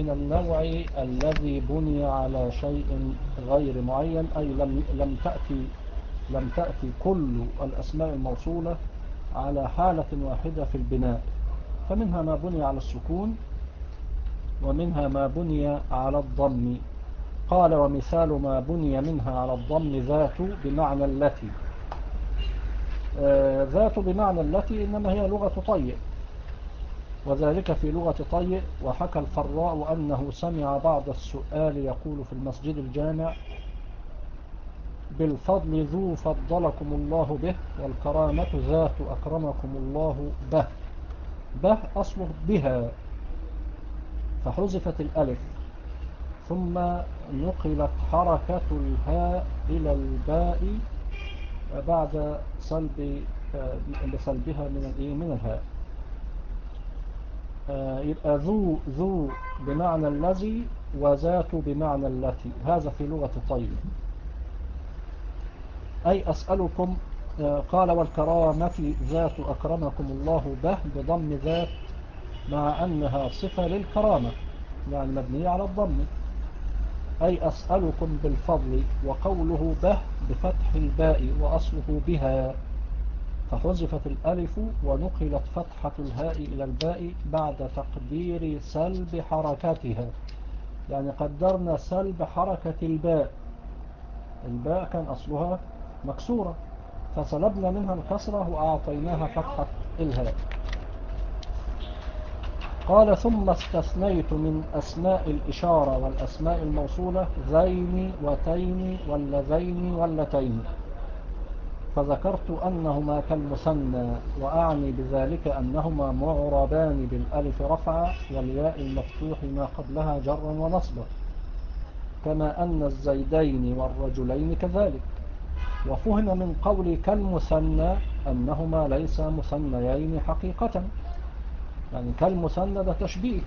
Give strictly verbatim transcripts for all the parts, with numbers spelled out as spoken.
من النوع الذي بني على شيء غير معين، أي لم لم تأتي لم تأتي كل الأسماء الموصولة على حالة واحدة في البناء، فمنها ما بني على السكون ومنها ما بني على الضم. قال ومثال ما بني منها على الضم ذات بمعنى التي. آه ذات بمعنى التي إنما هي لغة طيء، وذلك في لغة طيء. وحكى الفراء أنه سمع بعض السؤال يقول في المسجد الجامع: بالفضل ذو فضلكم الله به، والكرامة ذات أكرمكم الله به. به أصله بها، فحذفت الألف ثم نقلت حركة الهاء إلى الباء بعد سلب بسلبها من من الهاء. يبقى ذو ذو بمعنى الذي، وذات بمعنى التي. هذا في لغة طيب. أي أسألكم. قال والكرامة ذات أكرمكم الله به بضم ذات، مع أنها صفة للكرامة يعني مبنية على الضم. أي أسألكم بالفضل، وقوله به بفتح الباء وأصله بها، فحذفت الألف ونقلت فتحة الهاء إلى الباء بعد تقدير سلب حركتها. يعني قدرنا سلب حركة الباء. الباء كان أصلها مكسورة، فسلبنا منها الكسرة وأعطيناها فتحة الهاء. قال ثم استثنيت من أسماء الإشارة والأسماء الموصولة ذين وتين واللذين واللتين، فذكرت أنهما كالمثنى، وأعني بذلك أنهما معربان بالألف رفعا والياء المفتوح ما قبلها جرا ونصبا، كما أن الزيدين والرجلين كذلك. وفهم من قول كالمثنى أنهما ليس مثنيين حقيقة، يعني كالمثنى ده تشبيه،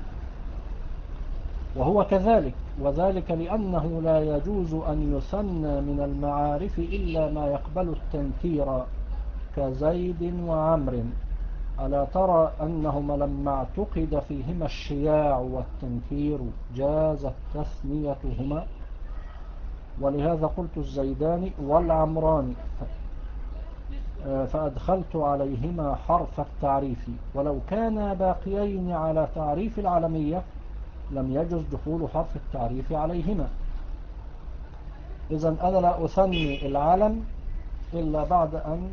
وهو كذلك. وذلك لأنه لا يجوز أن يثنى من المعارف إلا ما يقبل التنكير كزيد وعمر. ألا ترى أنهما لما اعتقد فيهما الشياع والتنكير جازت تثنيتهما، ولهذا قلت الزيدان والعمران فأدخلت عليهما حرف التعريف، ولو كانا باقيين على تعريف العلمية لم يجوز دخول حرف التعريف عليهما. إذن أنا لا أثني العلم إلا بعد أن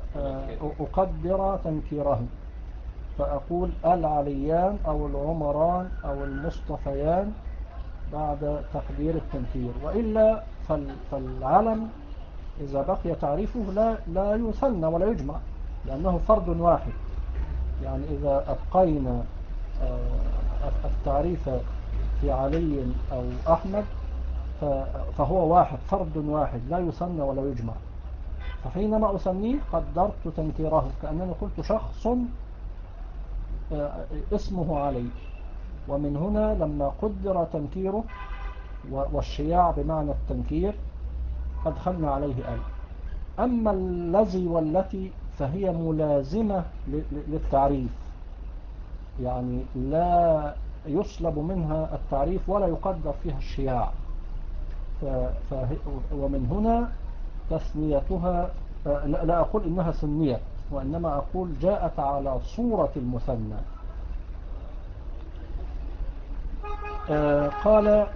أقدر تنكيره، فأقول العليان أو العمران أو المصطفيان بعد تقدير التنكير، وإلا فالعلم إذا بقي تعريفه لا لا يثنى ولا يجمع، لأنه فرد واحد. يعني إذا أبقينا التعريف في علي أو أحمد فهو واحد، فرد واحد لا يثنى ولا يجمع. فحينما أثنيه قدرت تنكيره كأنني قلت شخص اسمه علي، ومن هنا لما قدر تنكيره والشياع بمعنى التنكير أدخلنا عليه أل. أما الذي والتي فهي ملازمة للتعريف، يعني لا يسلب منها التعريف ولا يقدر فيها الشياع، ومن هنا تثنيتها. لا أقول إنها ثنيت، وإنما أقول جاءت على صورة المثنى. قال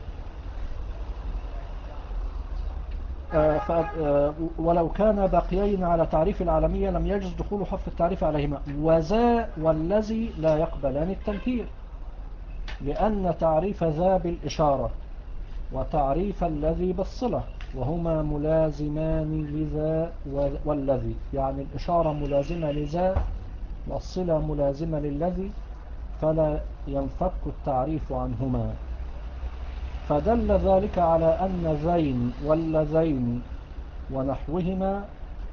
ولو كان باقيين على تعريف العالمية لم يجوز دخول حرف التعريف عليهما. وذا والذي لا يقبلان التنكير، لأن تعريف ذا بالإشارة وتعريف الذي بالصلة، وهما ملازمان لذا والذي، يعني الإشارة ملازمة لذا والصلة ملازمة للذي، فلا ينفك التعريف عنهما. فدل ذلك على أن ذين واللذين ونحوهما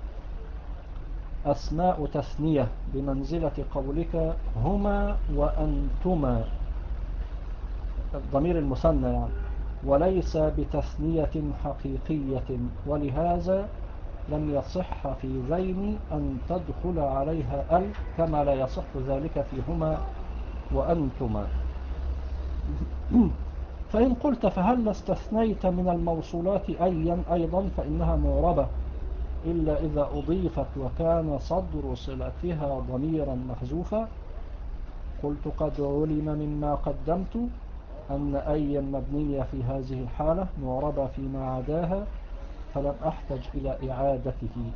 أسماء تثنية بمنزلة قولك هما وأنتما، الضمير المثنى يعني، وليس بتثنية حقيقية. ولهذا لم يصح في ذين أن تدخل عليها ال، كما لا يصح ذلك في هما وأنتما. فإن قلت فهل استثنيت من الموصولات أيا أيضا فإنها معربة إلا إذا أضيفت وكان صدر صلتها ضميرا محذوفا. قلت قد علم مما قدمت أن أيا مبنية في هذه الحالة معربة فيما عداها، فلم أحتج إلى إعادته.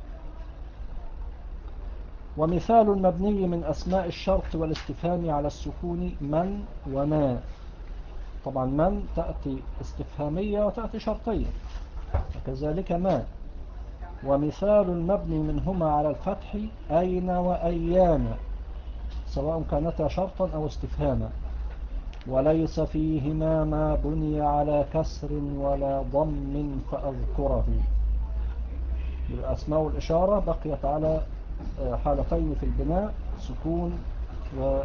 ومثال المبني من أسماء الشرط والاستفهام على السكون من وما. طبعا من تأتي استفهامية وتأتي شرطية، وكذلك ما. ومثال المبني منهما على الفتح أين وأيان، سواء كانتا شرطا أو استفهاما. وليس فيهما ما بني على كسر ولا ضم فأذكره. الأسماء والإشارة بقيت على حالتين في البناء، سكون وفتح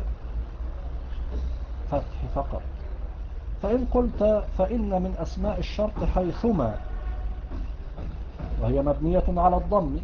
فقط. فإن قلت فإن من أسماء الشرط حيثما، وهي مبنية على الضم.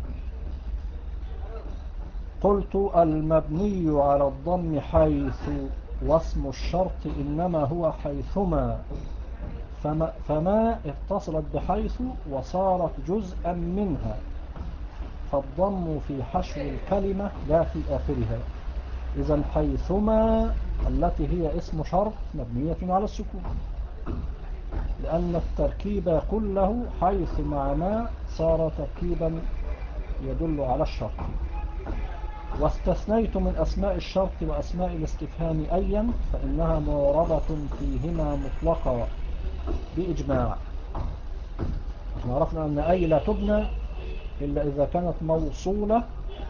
قلت المبني على الضم حيث، واسم الشرط إنما هو حيثما، فما, فما اتصلت بحيث وصارت جزءا منها، فالضم في حشو الكلمة لا في آخرها. إذن حيثما التي هي اسم شرط مبنية على السكون، لأن التركيب كله حيث مع ما صار تركيبا يدل على الشرط. واستثنيت من أسماء الشرط وأسماء الاستفهام أيا فإنها معربة فيهما مطلقا بإجماع. احنا عرفنا أن أي لا تبنى إلا إذا كانت موصولة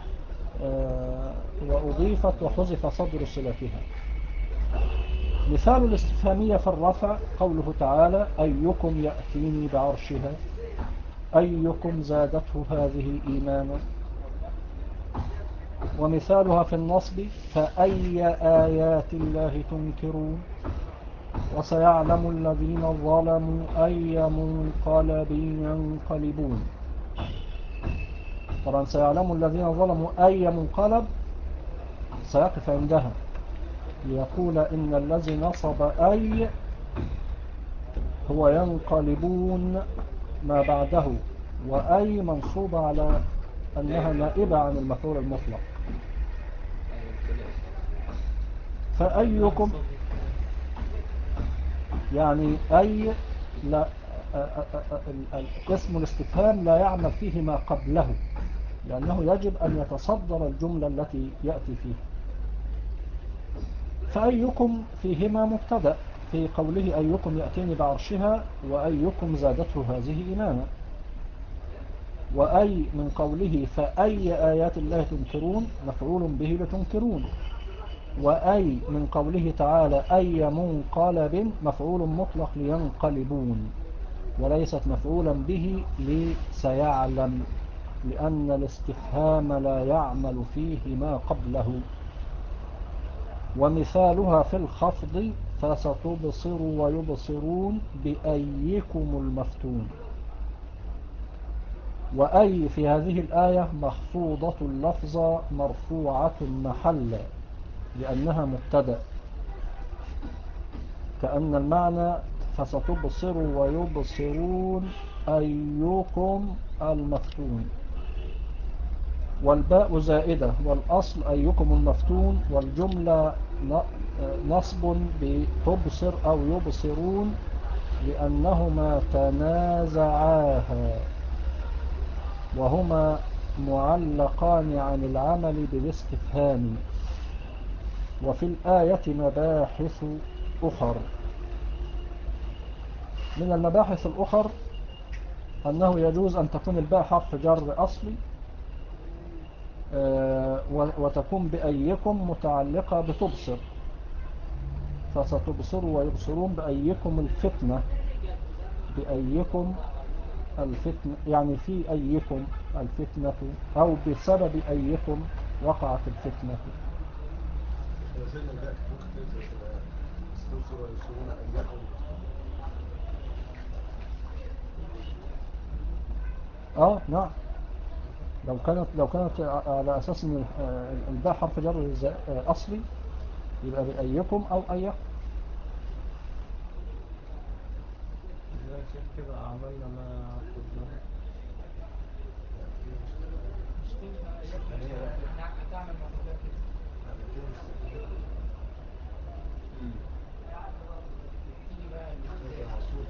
وأضيفت وحذف صدر صلتها. مثال الاستفهامية في الرفع قوله تعالى أيكم يأتيني بعرشها، أيكم زادته هذه إيمانا. ومثالها في النصب فأي آيات الله تنكرون، وسيعلم الذين ظلموا أي منقلب ينقلبون. طبعا سيعلم الذين ظلموا أي منقلب سيقف عندها ليقول إن الذي نصب أي هو ينقلبون ما بعده، وأي منصوب على أنها نائبة عن المفعول المطلق. فأيكم يعني أي لا اسم الاستفهام لا يعمل فيه ما قبله، لأنه يجب أن يتصدر الجملة التي يأتي فيها. فأيكم فيهما مبتدأ في قوله أيكم يأتيني بعرشها، وأيكم زادته هذه إيمانا. وأي من قوله فأي آيات الله تنكرون مفعول به لتنكرون. وأي من قوله تعالى أي منقلب مفعول مطلق لينقلبون، وليست مفعولا به لسيعلم، لأن الاستفهام لا يعمل فيه ما قبله. ومثالها في الخفض فستبصر ويبصرون بأيكم المفتون. وأي في هذه الآية مخفوضة اللفظة مرفوعة محلا لأنها مبتدأ، كأن المعنى فستبصر ويبصرون أيكم المفتون. والباء زائدة، والأصل أيكم المفتون، والجملة نصب بتبصر أو يبصرون لأنهما تنازعاها، وهما معلقان عن العمل بالاستفهام. وفي الآية مباحث أخر. من المباحث الأخر أنه يجوز أن تكون الباء حرف جر أصلي، وتكون بأيكم متعلقة بتبصر، فستبصر ويبصرون بأيكم الفتنة، بأيكم الفتنة يعني في أيكم الفتنة، أو بسبب أيكم وقعت الفتنة. اه نعم، لو كانت لو كانت على أساس ان الباء حرف جر أصلي يبقى بأيكم أو أيكم. كده عملنا ما قلنا مش تنفع هتعمل مقولات كده. تيجي بقى الابتداء.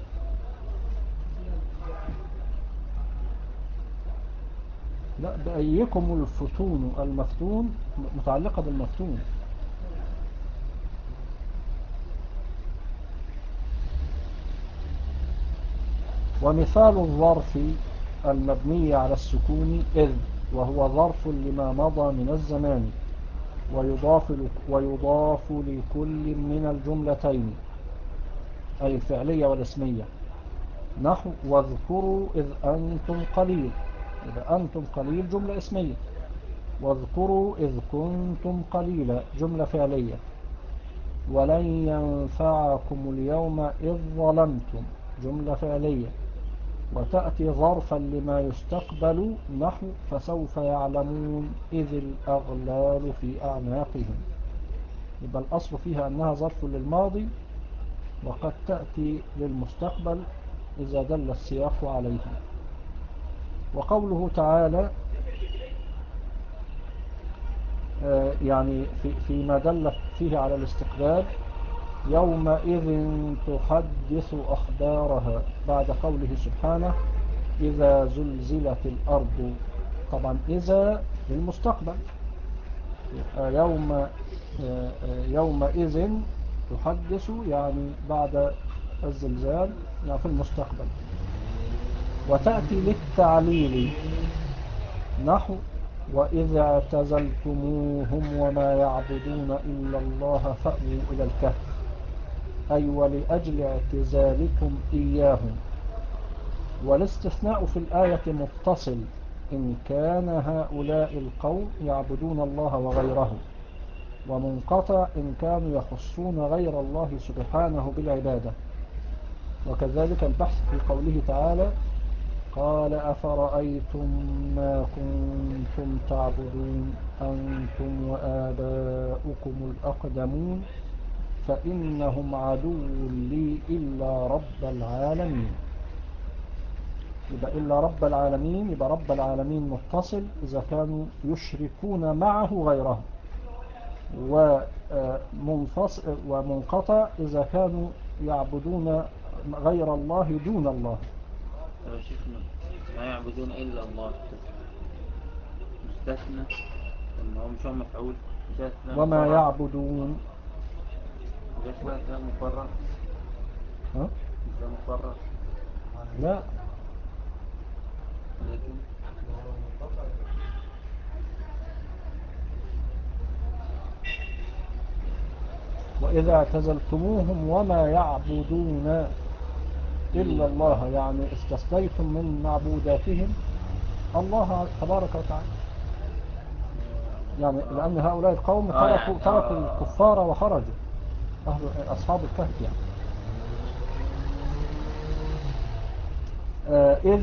لا، بأيكم الفتون المفتون متعلقة بالمفتون. ومثال الظرف المبني على السكون إذ، وهو ظرف لما مضى من الزمان، ويضاف ويضاف لكل من الجملتين أي الفعلية والاسمية. نحو واذكروا إذ أنتم قليل، إذا أنتم قليل جملة اسمية. واذكروا إذ كنتم قليلا جملة فعلية. ولن ينفعكم اليوم إذ ظلمتم جملة فعلية. وتأتي ظرفا لما يستقبل نحو فسوف يعلمون إذ الأغلال في أعناقهم. يبقى الأصل فيها أنها ظرف للماضي، وقد تأتي للمستقبل إذا دل السياق عليه. وقوله تعالى يعني في فيما دلت فيه على الاستقبال يومئذ تحدث أخبارها، بعد قوله سبحانه إذا زلزلت الأرض. طبعا إذا للمستقبل، يوم يومئذ تحدث يعني بعد الزلزال يعني في المستقبل. وتأتي للتعليل نحو وإذا اعتزلتموهم وما يعبدون إلا الله فأووا إلى الكهف، أي ولأجل اعتزالكم إياهم. والاستثناء في الآية متصل إن كان هؤلاء القوم يعبدون الله وغيره، ومنقطع إن كانوا يخصون غير الله سبحانه بالعبادة. وكذلك البحث في قوله تعالى قال أفرأيتم ما كنتم تعبدون أنتم وآباؤكم الأقدمون فإنهم عدو لي إلا رب العالمين. يبقى إلا رب العالمين، يبقى رب العالمين متصل إذا كانوا يشركون معه غيره، ومنفصل ومنقطع إذا كانوا يعبدون غير الله دون الله. لو شفنا ما يعبدون إلا الله مستثنى، لما هو مش هو مفعول مستثنى وما مفرغ. يعبدون مستثنى ده مفرغ. ها؟ ده مفرغ لا، لكن وإذا اعتزلتموهم وما يعبدون إلا الله يعني استثنيتم من معبوداتهم الله تبارك وتعالى، يعني لأن هؤلاء القوم آه تركوا يعني تركوا آه الكفار وخرجوا أهل أصحاب الكهف يعني. آه إذ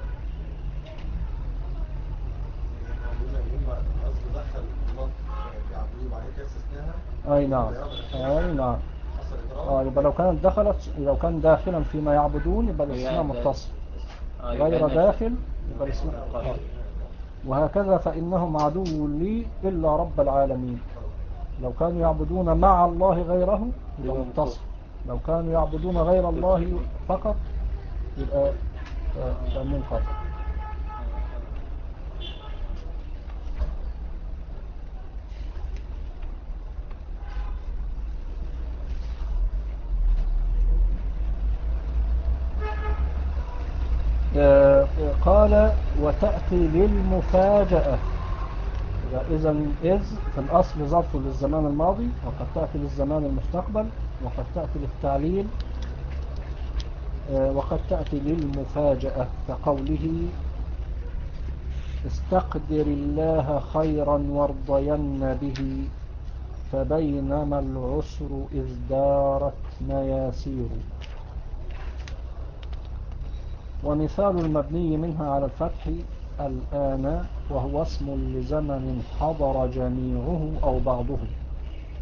أي نعم أي نعم آه يبقى لو كانت دخلت لو كان داخلا فيما يعبدون يبقى الاسم متصل، آه غير يبقى داخل يبقى الاسم آه. وهكذا فإنهم عدو لي إلا رب العالمين. لو كانوا يعبدون مع الله غيره يبقى متصل، لو كانوا يعبدون غير الله فقط يبقى منقطع. قال وتأتي للمفاجأة. إذا إذ في الأصل ظرف للزمان الماضي، وقد تأتي للزمان المستقبل، وقد تأتي للتعليل، وقد تأتي للمفاجأة كقوله استقدر الله خيرا وارضين به فبينما العسر إذ دارت مياسير. ومثال المبني منها على الفتح الآن، وهو اسم لزمن حضر جميعه أو بعضه.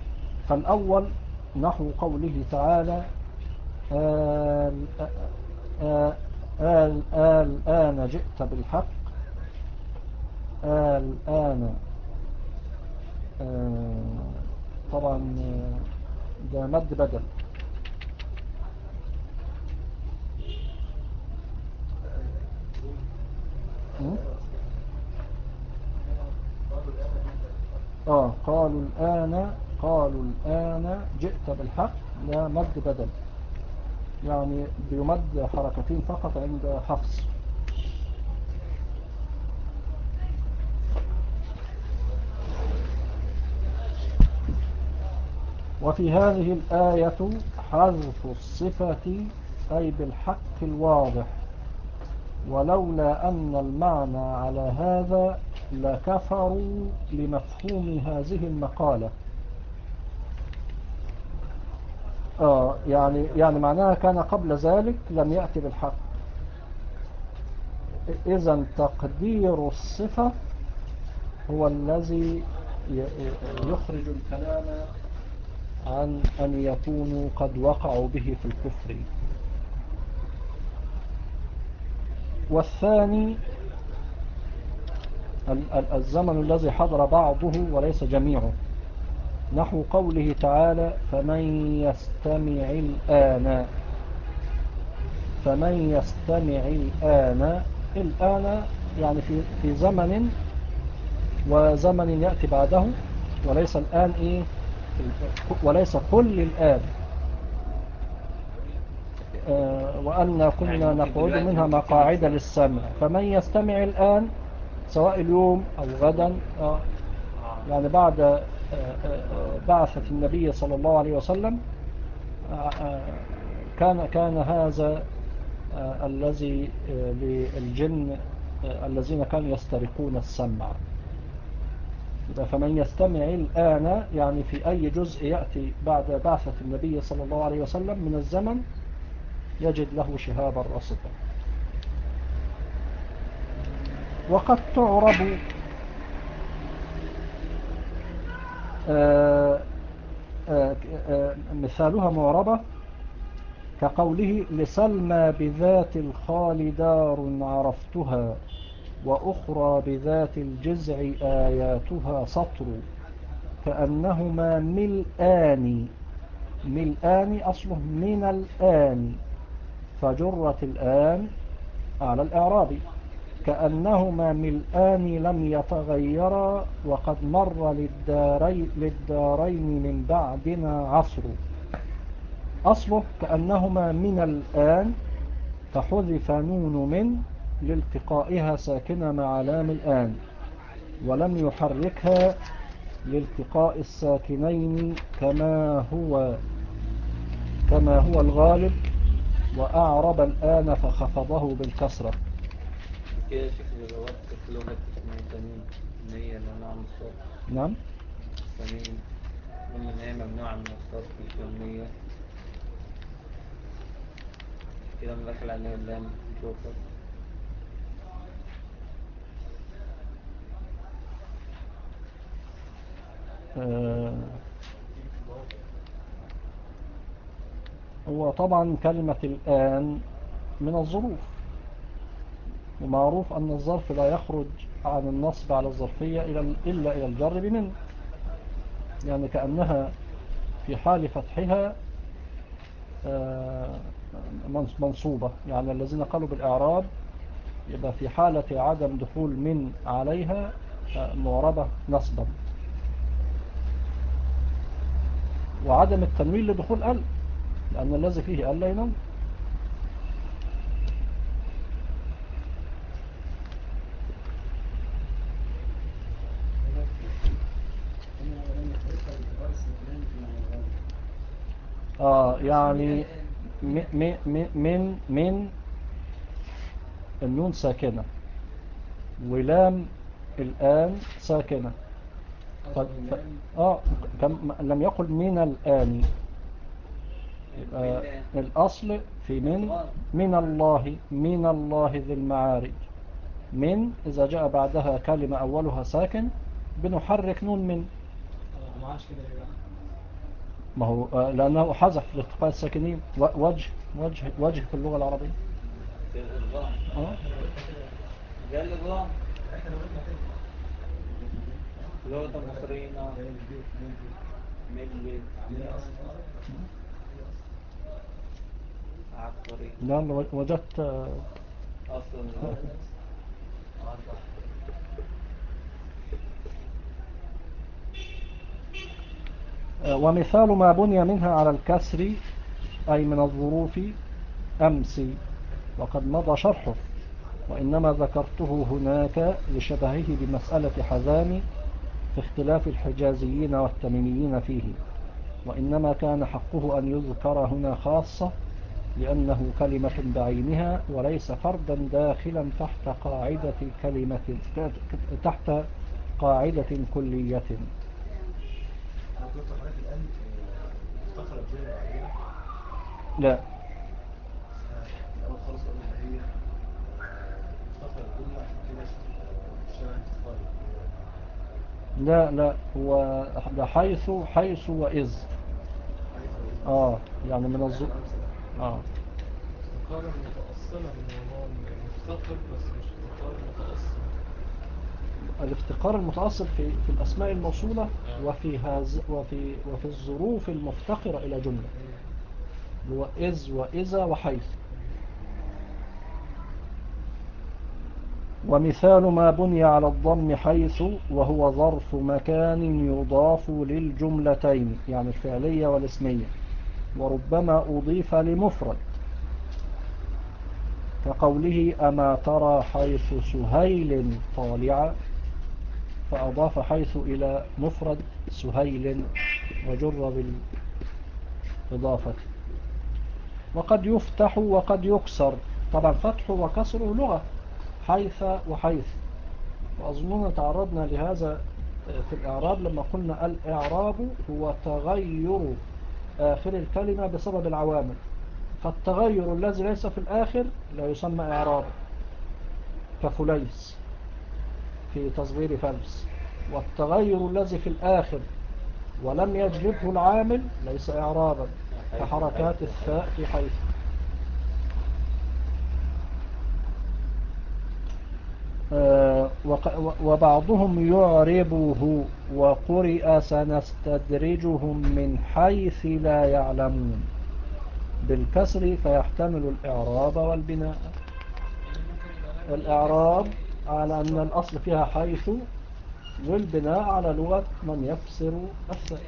فالأول نحو قوله تعالى آه آل الآن جئت بالحق. الآن آه طبعا آه، ده مد بدل. م? آه قالوا الآن قالوا الآن جئت بالحق، ده مد بدل، يعني بيمد حركتين فقط عند حفص. وفي هذه الآية حذف الصفة أي بالحق الواضح، ولولا أن المعنى على هذا لكفروا لمفهوم هذه المقالة. آه يعني يعني معناها كان قبل ذلك لم يأتي بالحق. إذن تقدير الصفة هو الذي يخرج الكلام عن أن يكونوا قد وقعوا به في الكفر. والثاني الزمن الذي حضر بعضه وليس جميعه، نحو قوله تعالى فمن يستمع الآن. فمن يستمع الآن، الآن يعني في في زمن وزمن يأتي بعده، وليس الآن إيه، وليس كل الآن. آه وأن كنا نقعد منها مقاعد للسمع. فمن يستمع الآن سواء اليوم أو غدا، آه يعني بعد آه آه بعثة النبي صلى الله عليه وسلم، آه كان كان هذا آه الذي آه للجن آه الذين كانوا يسترقون السمع. فمن يستمع الآن يعني في أي جزء يأتي بعد بعثة النبي صلى الله عليه وسلم من الزمن يجد له شهابا رصدا. وقد تعرب آآ آآ آآ مثالها معربة كقوله لسلمى بذات الخال دار عرفتها، وأخرى بذات الجزع آياتها سطر، كأنهما ملآن. ملآن أصله من الآن، فجرت الآن على الإعراب، كأنهما ملآن لم يتغيرا، وقد مر للدارين, للدارين من بعدنا عصر. أصله كأنهما من الآن، فحذف نون من لالتقائها ساكنة مع لام الآن، ولم يحركها لالتقاء الساكنين كما هو كما هو الغالب، وأعرب الآن فخفضه بالكسرة. كده يا شيخ لغات في لغة اسمها تميم، إن هي ممنوعة من الصرف. نعم. تميم قلنا إن هي ممنوعة من الصرف مش مبنية، كده مدخل عليها اللام نشوفها. آه هو طبعا كلمة الآن من الظروف، ومعروف أن الظرف لا يخرج عن النصب على الظرفية إلا إلى الجر بمن، يعني كأنها في حال فتحها منصوبة. يعني الذين قالوا بالإعراب يبقى في حالة عدم دخول من عليها معربة نصبا، وعدم التنوين لدخول ال، لأن الذي فيه ال لا ينون. آه يعني من من من النون ساكنة، ولام الآن ساكنة. ف... ف... آه كم... لم يقل من الآن. آه الأصل في من من الله من الله ذي المعارج. من إذا جاء بعدها كلمة أولها ساكن بنحرك نون من، ما هو آه لأنه حذف لالتقاء الساكنين. وجه وجه وجه في اللغة العربية. الإدغام اه جاء الإدغام لغة المصريين آه. ملي عبقري لأن وجدت آه، أصل اللغة ومثال ما بني منها على الكسر أي من الظروف أمس وقد مضى شرحه، وإنما ذكرته هناك لشبهه بمسألة حزام في اختلاف الحجازيين والتميميين فيه، وإنما كان حقه أن يذكر هنا خاصة لأنه كلمة بعينها وليس فردا داخلا تحت قاعدة كلمة تحت قاعدة كلية. لا لا لا هو ده حيث حيث وإذ اه يعني من الظ اه استقارة متأصلة من هو مفتقر بس مش استقارة متأصل. الافتقار المتأصل في في الأسماء الموصولة وفي هذا وفي وفي الظروف المفتقرة إلى جملة، هو إذ وإذا وحيث. ومثال ما بني على الضم حيث وهو ظرف مكان يضاف للجملتين يعني الفعلية والاسمية، وربما أضيف لمفرد كقوله أما ترى حيث سهيل طالعة، فأضاف حيث إلى مفرد سهيل وجر بالإضافة. وقد يفتح وقد يكسر، طبعا فتح وكسر لغة حيث وحيث، وأظننا تعرضنا لهذا في الإعراب لما قلنا الإعراب هو تغير آخر الكلمة بسبب العوامل، فالتغير الذي ليس في الآخر لا يسمى إعرابا كفليس في تصغير فلس، والتغير الذي في الآخر ولم يجلبه العامل ليس إعرابا كحركات الثاء في حيث. آه وبعضهم يعربه وقرئ سنستدرجهم من حيث لا يعلمون بالكسر فيحتمل الإعراب والبناء. الإعراب على أن الأصل فيها حيث، والبناء على لغة من يفسر الثاء.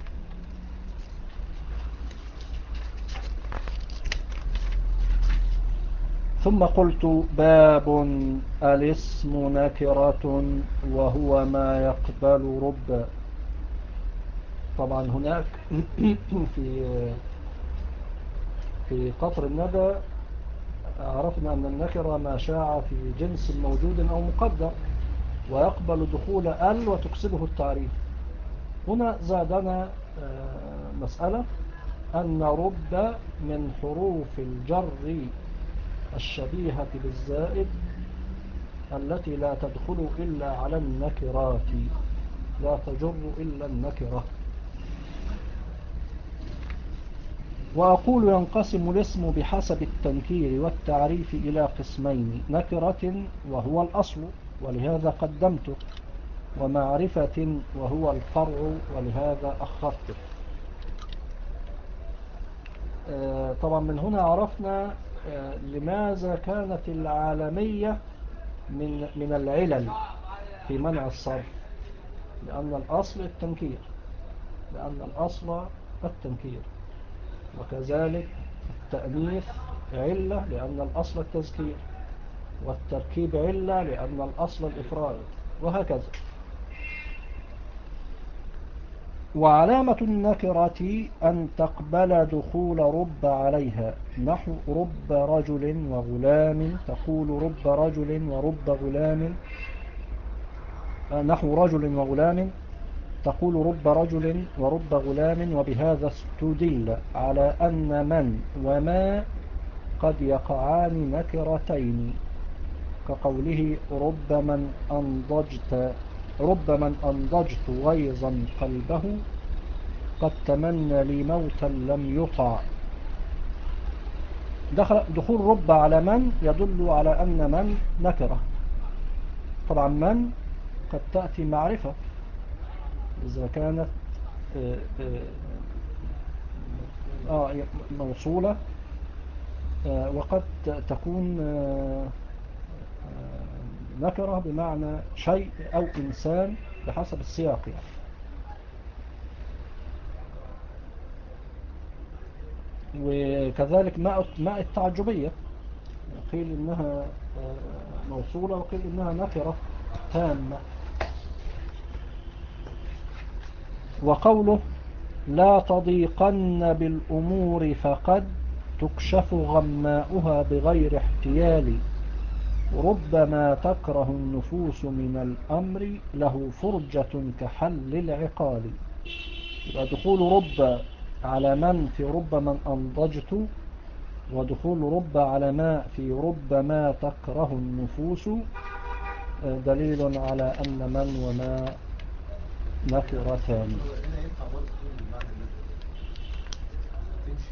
ثم قلت باب الاسم نكرة وهو ما يقبل رب. طبعا هناك في في قطر الندى عرفنا أن النكرة ما شاع في جنس موجود أو مقدر ويقبل دخول ال وتكسبه التعريف. هنا زادنا مسألة أن رب من حروف الجر الشبيهة بالزائد التي لا تدخل إلا على النكرات، لا تجر إلا النكرة. وأقول ينقسم الاسم بحسب التنكير والتعريف إلى قسمين: نكرة وهو الأصل ولهذا قدمته، ومعرفة وهو الفرع ولهذا أخرته. طبعا من هنا عرفنا لماذا كانت العالمية من من العلل في منع الصرف، لأن الأصل التنكير، لأن الأصل التنكير. وكذلك التأنيث علة لأن الأصل التذكير، والتركيب علة لأن الأصل الإفراد، وهكذا. وعلامة النكرة أن تقبل دخول رب عليها، نحو رب رجل وغلام، تقول رب رجل ورب غلام، نحو رجل وغلام تقول رب رجل ورب غلام. وبهذا استدل على أن من وما قد يقعان نكرتين، كقوله رب من أنضجت رب من أنضجت غيظا قلبه قد تمنى لي موتا لم يطع. دخل دخول رب على من يدل على أن من نكرة. طبعا من قد تأتي معرفة إذا كانت آه، آه، آه، موصولة، آه، وقد تكون آه، آه، نكرة بمعنى شيء أو إنسان بحسب السياق يعني. وكذلك ماء ماء التعجبية قيل إنها آه، موصولة وقيل إنها نكرة تامة. وقوله لا تضيقن بالأمور فقد تكشف غماؤها بغير احتيال، ربما تكره النفوس من الأمر له فرجة كحل العقال. يبقى دخول رب على من في رب من أنضجت، ودخول رب على ما في رب ما تكره النفوس دليل على أن من وما نكرتان. هنا ينفع برضه تكون بالمعنى ده تمشي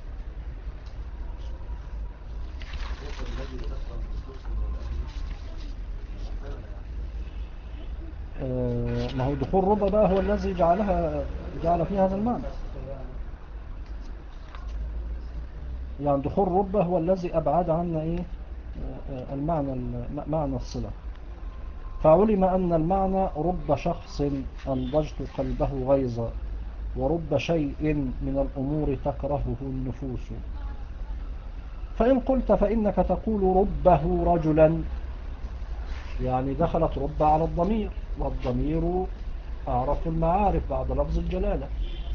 يقول الذي تكره النفوس من الأهل محتملة يعني. آه، ما هو دخول رب بقى هو الذي جعلها جعل فيها هذا المعنى. يعني دخول رب هو الذي أبعد عنا إيه آه، آه، المعنى الم- معنى الصلة. فعلم أن المعنى رب شخص أنضجت قلبه غيظا، ورب شيء من الأمور تكرهه النفوس. فإن قلت فإنك تقول ربه رجلا، يعني دخلت رب على الضمير، والضمير أعرف المعارف بعد لفظ الجلالة.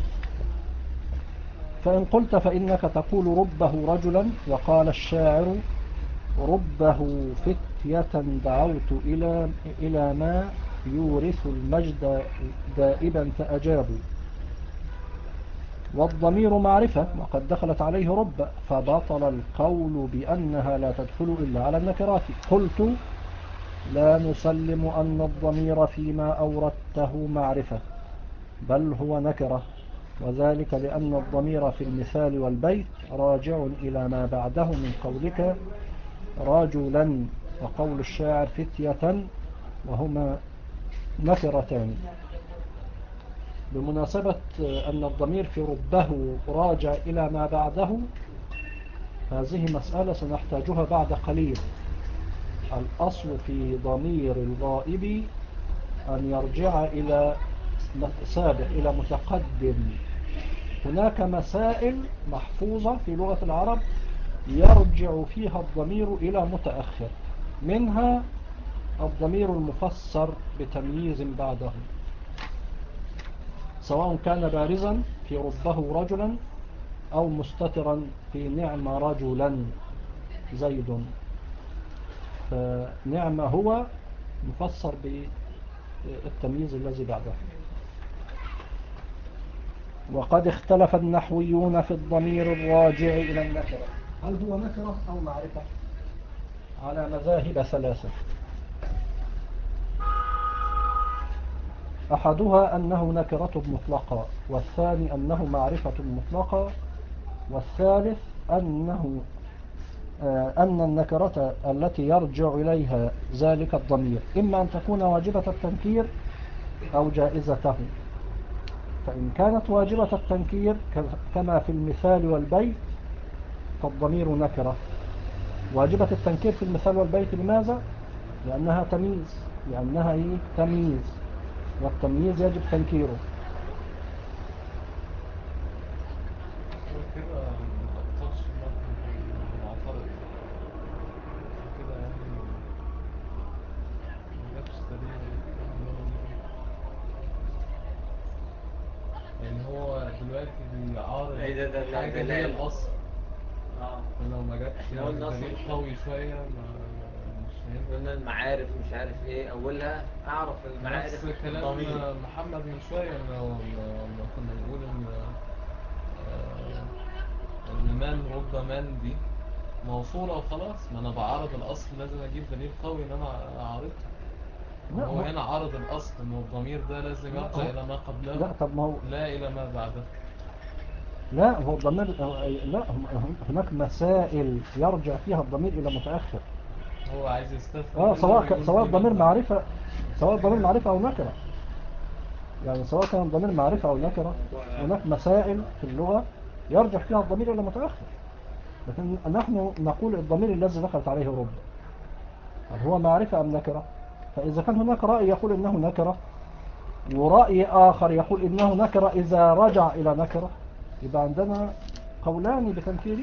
فإن قلت فإنك تقول ربه رجلا، وقال الشاعر ربه فتية دعوت إلى إلى ما يورث المجد دائبا فأجابوا. والضمير معرفة وقد دخلت عليه رب، فبطل القول بأنها لا تدخل إلا على النكرات. قلت لا نسلم أن الضمير فيما أوردته معرفة، بل هو نكرة، وذلك لأن الضمير في المثال والبيت راجع إلى ما بعده من قولك رجلا وقول الشاعر فتية، وهما نكرتان. بمناسبة أن الضمير في ربه راجع إلى ما بعده، هذه مسألة سنحتاجها بعد قليل. الأصل في ضمير الغائب أن يرجع إلى سابق، إلى متقدم. هناك مسائل محفوظة في لغة العرب يرجع فيها الضمير إلى متأخر، منها الضمير المفسر بتمييز بعده، سواء كان بارزا في ربه رجلا أو مستترا في نعم رجلا زيد. فنعم هو مفسر بالتمييز الذي بعده. وقد اختلف النحويون في الضمير الراجع إلى النكرة، هل هو نكرة أو معرفة، على مذاهب ثلاثة. أحدها أنه نكرة مطلقة، والثاني أنه معرفة مطلقة، والثالث أنه أن النكرة التي يرجع إليها ذلك الضمير إما أن تكون واجبة التنكير أو جائزته. فإن كانت واجبة التنكير كما في المثال والبيت فالضمير نكرة. واجبة التنكير في المثال والبيت لماذا؟ لأنها تمييز، لأنها إيه؟ تمييز، والتمييز يجب تنكيره. كده ما تبطلش المعترض كده يعني، ما جابش دليل على الكلام اللي هو بيقوله. يعني هو دلوقتي بيعارض ايه ده ده ده حاجة ده هي العلم. الأصل، اه فلو ما جابش احنا قلنا اصلا دليل قوي شوية ما مش هينفع. قلنا المعارف مش عارف ايه اولها اعرف نفس المعارف كلام ضمير. محمد من شوية، إنه لما كنا بنقول إن آه، إن من رب من دي موصولة وخلاص، ما أنا بعارض الأصل لازم أجيب دليل قوي إن أنا أعارضه. لا وهو هو هنا عارض الأصل إن الضمير ده لازم لا يرجع هو إلى ما قبله لا طب ما هو لا إلى ما بعده. لا هو الضمير لا هناك مسائل يرجع فيها الضمير إلى متأخر. هو عايز يستثني اه منه سواء ك... ويقول سواء في ضمير مذهب. معرفة، سواء ضمير معرفة أو نكرة، يعني سواء كان ضمير معرفة أو نكرة هناك مسائل في اللغة يرجع فيها الضمير إلى متأخر. لكن نحن نقول الضمير الذي دخلت عليه رب هل هو معرفة أم نكرة؟ فإذا كان هناك رأي يقول إنه نكرة ورأي آخر يقول إنه نكرة إذا رجع إلى نكرة، يبقى عندنا قولان بتنكيره،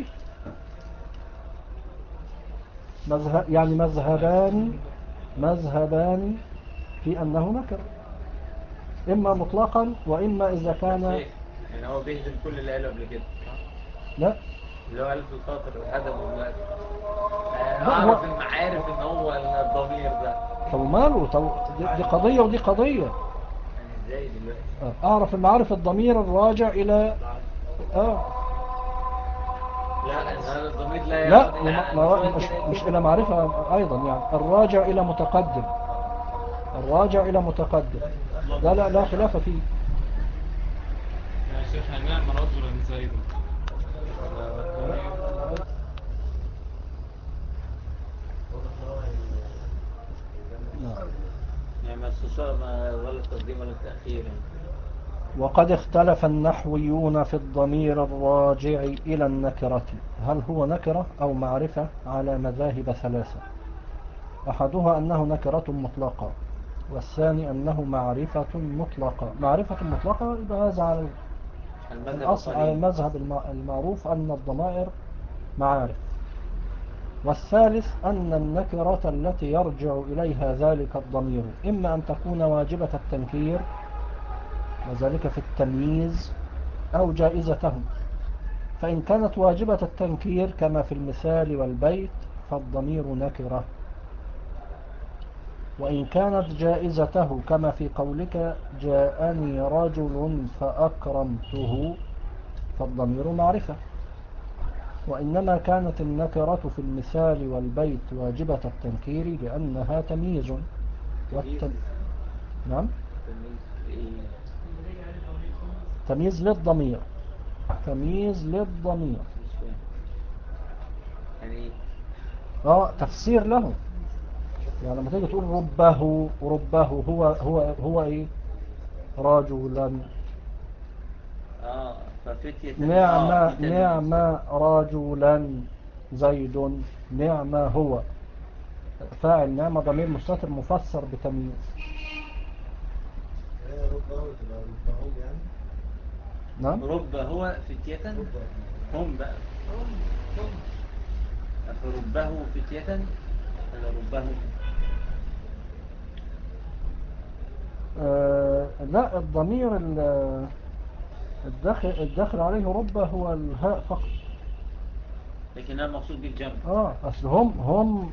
مذهب يعني مذهبان مذهبان في أنه نكرة، إما مطلقا وإما إذا كان شيخ يعني هو بيهدم كل اللي قاله قبل كده صح؟ لا اللي هو قال في الخاطر وحدثه دلوقتي. آه، لا هو أعرف إن عارف إن هو الضمير ده. طب ماله طب دي, دي قضية ودي قضية. يعني إزاي دلوقتي؟ أعرف أن أعرف الضمير الراجع إلى آه لا إن هذا الضمير لا يعود لا إلى ما عن ما شوية مش, كده مش كده. إلى معرفة أيضا، يعني الراجع إلى متقدم، الراجع إلى متقدم لا لا لا خلاف فيه. يا شيخ هنعم رجلا زيدا الضمير. نعم. يعني ما استشار ما ولا التقديم ولا التأخير يعني. وقد اختلف النحويون في الضمير الراجع إلى النكرة هل هو نكرة أو معرفة على مذاهب ثلاثة. أحدها أنه نكرة مطلقة، والثاني أنه معرفة مطلقة. معرفة مطلقة إذا هذا على المذهب الأصل على القديم. المذهب المعروف أن الضمائر معارف. والثالث أن النكرة التي يرجع إليها ذلك الضمير إما أن تكون واجبة التنكير وذلك في التمييز أو جائزته، فإن كانت واجبة التنكير كما في المثال والبيت فالضمير نكرة، وإن كانت جائزته كما في قولك جاءني رجل فأكرمته فالضمير معرفة. وإنما كانت النكرة في المثال والبيت واجبة التنكير لأنها تمييز والتم... نعم تمييز إيه؟ تمييز للضمير، تمييز للضمير مش فاهم يعني. اه تفسير له. يعني لما تيجي تقول ربه، ربه هو هو هو ايه رجلا، اه ففتية نعم اه في تمييز. نعم رجلا زيد، نعم هو فاعل نعم ضمير مستتر مفسر بتمييز. هي ربه تبقى ربهم يعني. نعم رب هو فتية ربه. هم بقى. فربه فتية ولا ربه. آه لا الضمير ال- الداخل الداخل عليه ربه هو الهاء فقط. لكن أنا مقصود بالجمع. اه اصل هم هم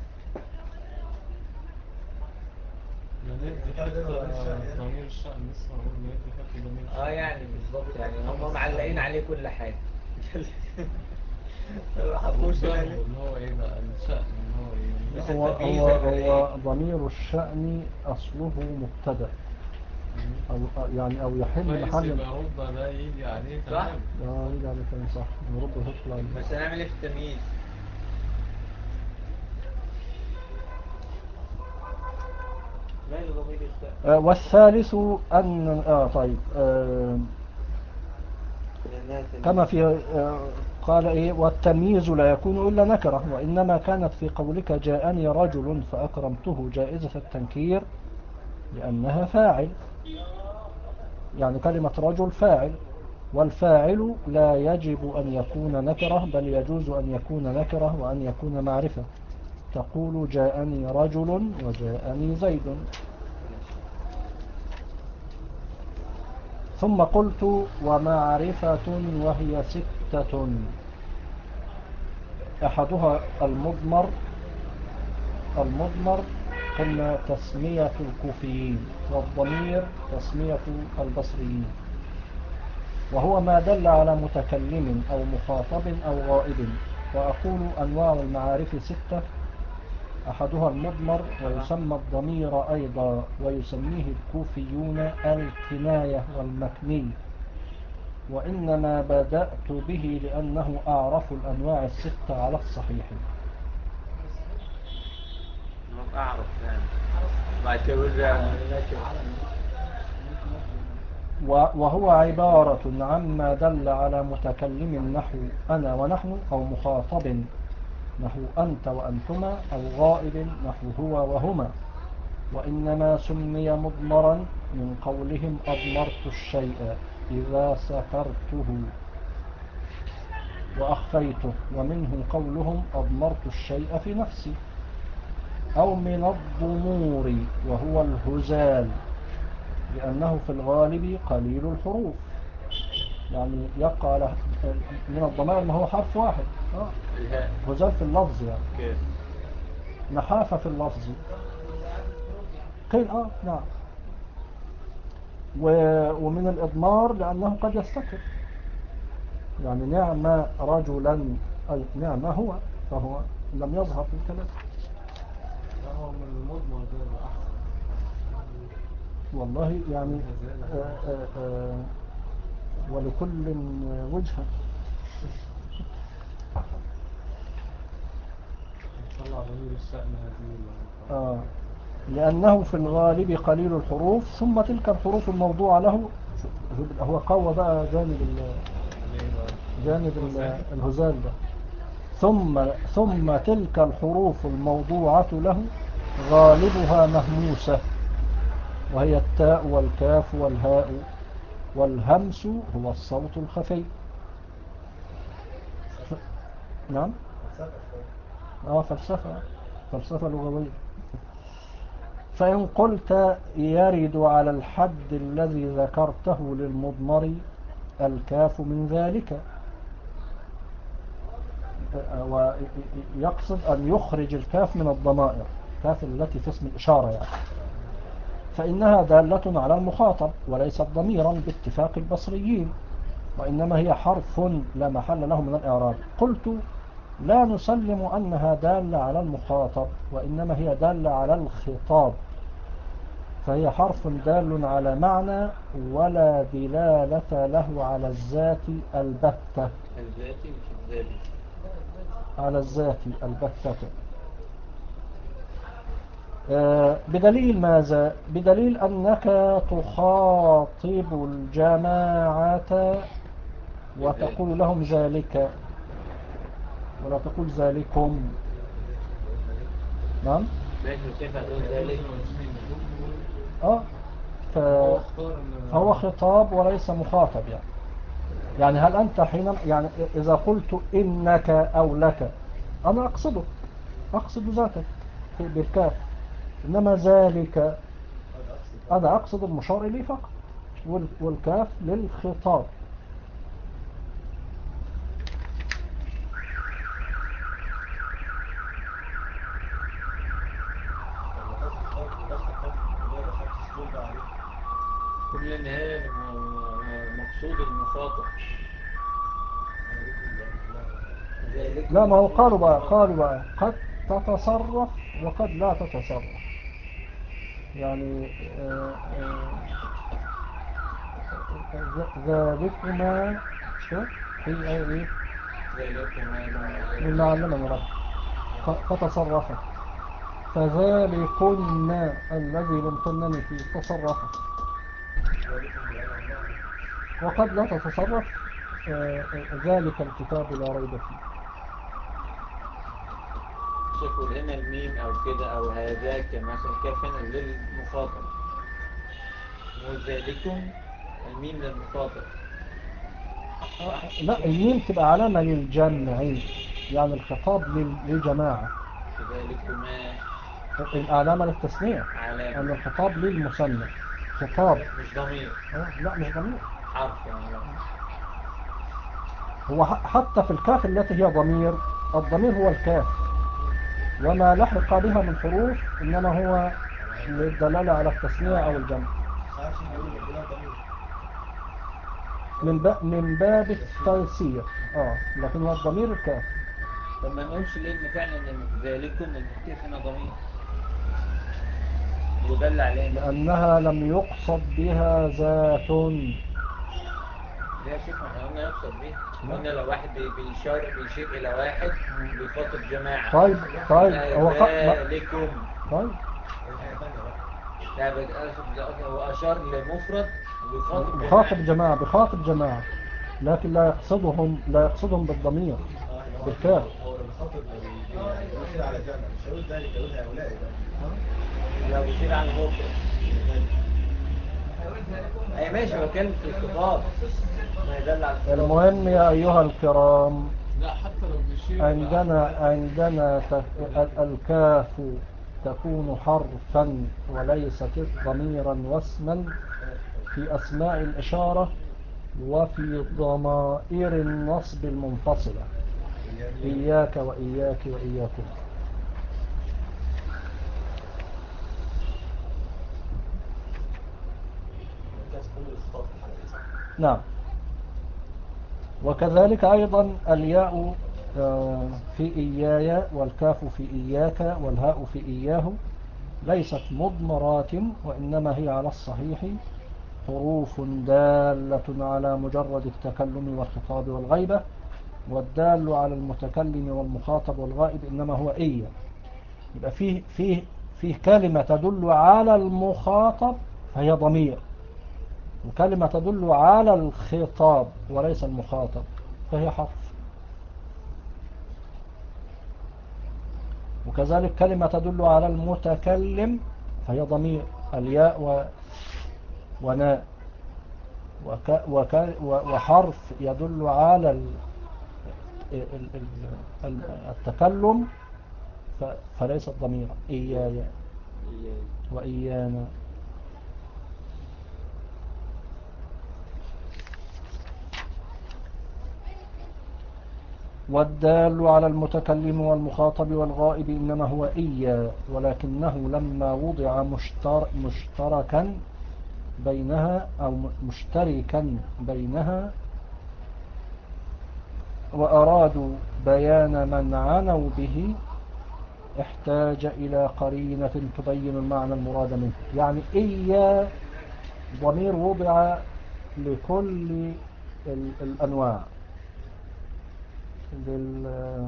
ندي يعني حتى ضمير الشأن يعني. ضمير الشأن لسه هقول ندي حتى ضمير الشأن اه يعني بالظبط يعني هم معلقين عليه كل حاجة. ما حطوش ربه عليه. اللي هو ايه بقى الشأن اللي هو ايه مش هو التمييز هو احنا الايه. هو ضمير الشأن أصله مبتدأ، أو يعني أو يحل كويس محل. يبقى ربه ده يجي عليه صح. تمام. اه يجي عليه كلام صح، رب تدخل عليه. بس هنعمل ايه في التمييز. ماله ضمير الشأن. آه والثالث أن آه طيب آه لأنها تمييز. كما في آه قال إيه والتمييز لا يكون إلا نكرة، وإنما كانت في قولك جاءني رجل فأكرمته جائزة التنكير لأنها فاعل، يعني كلمة رجل فاعل، والفاعل لا يجب أن يكون نكرة بل يجوز أن يكون نكرة وأن يكون معرفة. تقول جاءني رجل وجاءني زيد. ثم قلت ومعرفة وهي ستة، أحدها المضمر. المضمر قلنا تسمية الكوفيين، والضمير تسمية البصريين، وهو ما دل على متكلم أو مخاطب أو غائب. وأقول أنواع المعارف ستة، أحدها المضمر ويسمى الضمير أيضا، ويسميه الكوفيون الكناية والمكني، وإنما بدأت به لأنه أعرف الأنواع الستة على الصحيح. ما أعرف يعني بعد كده يقول لي أنا ناكر. وهو عبارة عما دل على متكلم نحو أنا ونحن، أو مخاطب نحو أنت وأنتما، أو غائب نحو هو وهما. وإنما سمي مضمرا من قولهم أضمرت الشيء إذا سترته وأخفيته، ومنه قولهم أضمرت الشيء في نفسي. أو من الضمور وهو الهزال، لأنه في الغالب قليل الحروف، يعني يبقى على من الضمائر ما هو حرف واحد. آه. الهاء هزال في اللفظ يعني كيف نحافة في اللفظ قيل آه نعم. ومن الإضمار لأنه قد يستتر، يعني نعم رجلا أي نعم هو، فهو لم يظهر في الكلام. هو من المضمر ده يبقى أحسن. والله يعني آآ آآ ولكل وجهة. نطلع ضمير الشأن هذه آه لأنه في الغالب قليل الحروف، ثم تلك الحروف الموضوعة له. هو قوى بقى جانب ال جانب ال- الهزال ده. ثم ثم تلك الحروف الموضوعة له غالبها مهموسة، وهي التاء والكاف والهاء، والهمس هو الصوت الخفي. ف... نعم اه فلسفة فلسفة لغوية. فإن قلت يرد على الحد الذي ذكرته للمضمر الكاف من ذلك، ويقصد أن يخرج الكاف من الضمائر، الكاف التي في اسم الإشارة يعني، فإنها دالة على المخاطب وليست ضميرا باتفاق البصريين، وإنما هي حرف لا محل له من الإعراب. قلت لا نسلم أنها دالة على المخاطب، وإنما هي دالة على الخطاب، فهي حرف دال على معنى ولا دلالة له على الذات البتة. الذاتي مش الذاتي. على الذات البتة. بدليل ماذا؟ بدليل أنك تخاطب الجماعة وتقول لهم ذلك، ولا تقول ذلكم. نعم ماشي كيف هتقول ذلك؟ اه ف... فهو خطاب وليس مخاطب يعني. يعني هل أنت حين يعني إذا قلت إنك أو لك أنا أقصدك، أقصد ذاتك بالكاف، إنما ذلك أنا أقصد المشار إليه فقط، والكاف للخطاب. كل النهاية مقصود المخاطب. لا ما هو قالوا بقى قالوا بقى قد تتصرف وقد لا تتصرف، يعني آه، آه، ذلكما شو هي ايه مما علمنا رب فتصرفت، فذلكن الذي لمتنني فيه تصرفت، وقد لا تتصرف آه، ذلك الكتاب لا ريب فيه. شوفوا هنا الميم أو كده أو هذاك مثلا كيف هنا للمخاطب، وذلكم الميم للمخاطب. لا الميم تبقى علامة للجمع، يعني الخطاب للجماعة. كذلكما العلامة للتسمية، علامة أن الخطاب للمثنى خطاب. مش ضمير. لا مش ضمير، حرف يعني. هو حتى في الكاف التي هي ضمير، الضمير هو الكاف، وما لحق بها من حروف إنما هو للدلالة على التسمية أو الجمع من باب من باب التيسير. اه لكن هو الضمير الكاف. طب ما نقولش ليه ان فعلا ان ذلكم الكيف هنا ضمير ودل عليه لأنها لم يقصد بها ذات، ليه يا شيخ؟ ما احنا قلنا يقصد بيه. قلنا لو واحد بي- بيشار بيشير إلى واحد بيخاطب جماعة. طيب طيب هو خ... ما... ذلكم. طيب الحاجة تانية بقى. لا بد- أقصد ده هو أشار لمفرد وبيخاطب جماعة. بخاطب جماعة بخاطب جماعة، لكن لا يقصدهم لا يقصدهم بالضمير اه يعني هو بالكاف. هو لو بيخاطب بيقول كده على جمع، مش هيقول ذلك، هيقول هؤلاء بقى. لو بيشير على المفرد. هيقول ذلكم. أي ماشي، بتكلم في الخطاب. ما يدل على الخطاب. المهم يا أيها الكرام، لا حتى لو بيشير عندنا لأحد عندنا ت- ال- الكاف تكون حرفا وليست ضميرا واسما في أسماء الإشارة وفي ضمائر النصب المنفصلة، إياك وإياك وإياكم. نعم. وكذلك أيضا الياء آه، في إياي، والكاف في إياك، والهاء في إياه ليست مضمرات، وإنما هي على الصحيح حروف دالة على مجرد التكلم والخطاب والغيبة، والدال على المتكلم والمخاطب والغائب إنما هو إيا. يبقى فيه, فيه, فيه كلمة تدل على المخاطب فهي ضمير، وكلمة تدل على الخطاب وليس المخاطب فهي حرف. وكذلك كلمة تدل على المتكلم فهي ضمير، الياء و... وناء. وك... وك... وحرف يدل على ال... ال... ال... التكلم ف... فليس الضمير، إياي وإيانا. والدال على المتكلم والمخاطب والغائب إنما هو إيا، ولكنه لما وضع مشتر... مشتركا بينها أو مشتركا بينها وأرادوا بيان من عنوا به احتاج إلى قرينة تبين المعنى المراد منه. يعني إيا ضمير وضع لكل ال... الأنواع لل...